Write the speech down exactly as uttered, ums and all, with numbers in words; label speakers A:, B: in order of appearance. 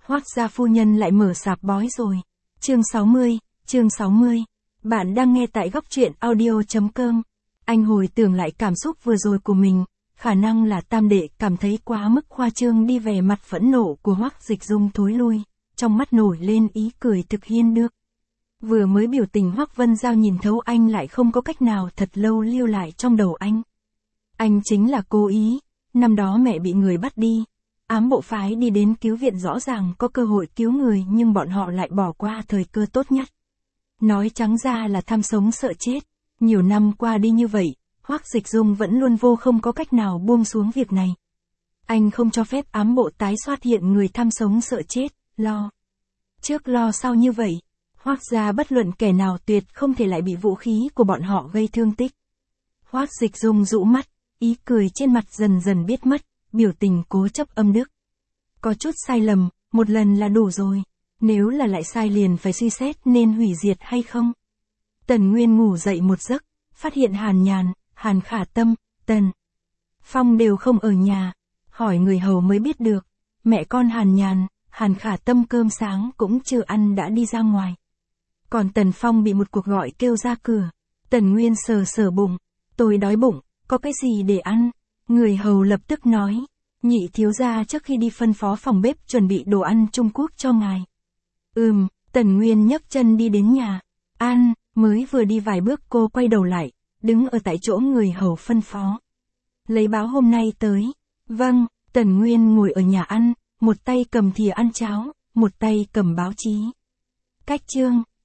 A: Hoác gia phu nhân lại mở sạp bói rồi. Chương sáu mươi, chương sáu mươi. Bạn đang nghe tại góc truyện audio chấm com. Anh hồi tưởng lại cảm xúc vừa rồi của mình, khả năng là tam đệ cảm thấy quá mức khoa trương đi, vẻ mặt phẫn nộ của Hoắc Dịch Dung thối lui, trong mắt nổi lên ý cười thực hiên được. Vừa mới biểu tình Hoắc Vân Giao nhìn thấu anh lại không có cách nào, thật lâu lưu lại trong đầu anh. Anh chính là cố ý, năm đó mẹ bị người bắt đi, ám bộ phái đi đến cứu viện, rõ ràng có cơ hội cứu người nhưng bọn họ lại bỏ qua thời cơ tốt nhất. Nói trắng ra là tham sống sợ chết. Nhiều năm qua đi như vậy, Hoắc Dịch Dung vẫn luôn vô không có cách nào buông xuống việc này. Anh không cho phép ám bộ tái xuất hiện người tham sống sợ chết, lo trước lo sau như vậy. Hoắc gia bất luận kẻ nào tuyệt không thể lại bị vũ khí của bọn họ gây thương tích. Hoắc Dịch Dung dụ mắt, ý cười trên mặt dần dần biết mất, biểu tình cố chấp âm đức. Có chút sai lầm, một lần là đủ rồi. Nếu là lại sai liền phải suy xét nên hủy diệt hay không. Tần Nguyên ngủ dậy một giấc, phát hiện Hàn Nhàn, Hàn Khả Tâm, Tần Phong đều không ở nhà. Hỏi người hầu mới biết được, mẹ con Hàn Nhàn, Hàn Khả Tâm cơm sáng cũng chưa ăn đã đi ra ngoài. Còn Tần Phong bị một cuộc gọi kêu ra cửa. Tần Nguyên sờ sờ bụng, tôi đói bụng, có cái gì để ăn? Người hầu lập tức nói, nhị thiếu gia trước khi đi phân phó phòng bếp chuẩn bị đồ ăn Trung Quốc cho ngài. Ừm, Tần Nguyên nhấc chân đi đến nhà. Ăn, mới vừa đi vài bước cô quay đầu lại, đứng ở tại chỗ người hầu phân phó. Lấy báo hôm nay tới. Vâng, Tần Nguyên ngồi ở nhà ăn, một tay cầm thìa ăn cháo, một tay cầm báo chí. Cách chương,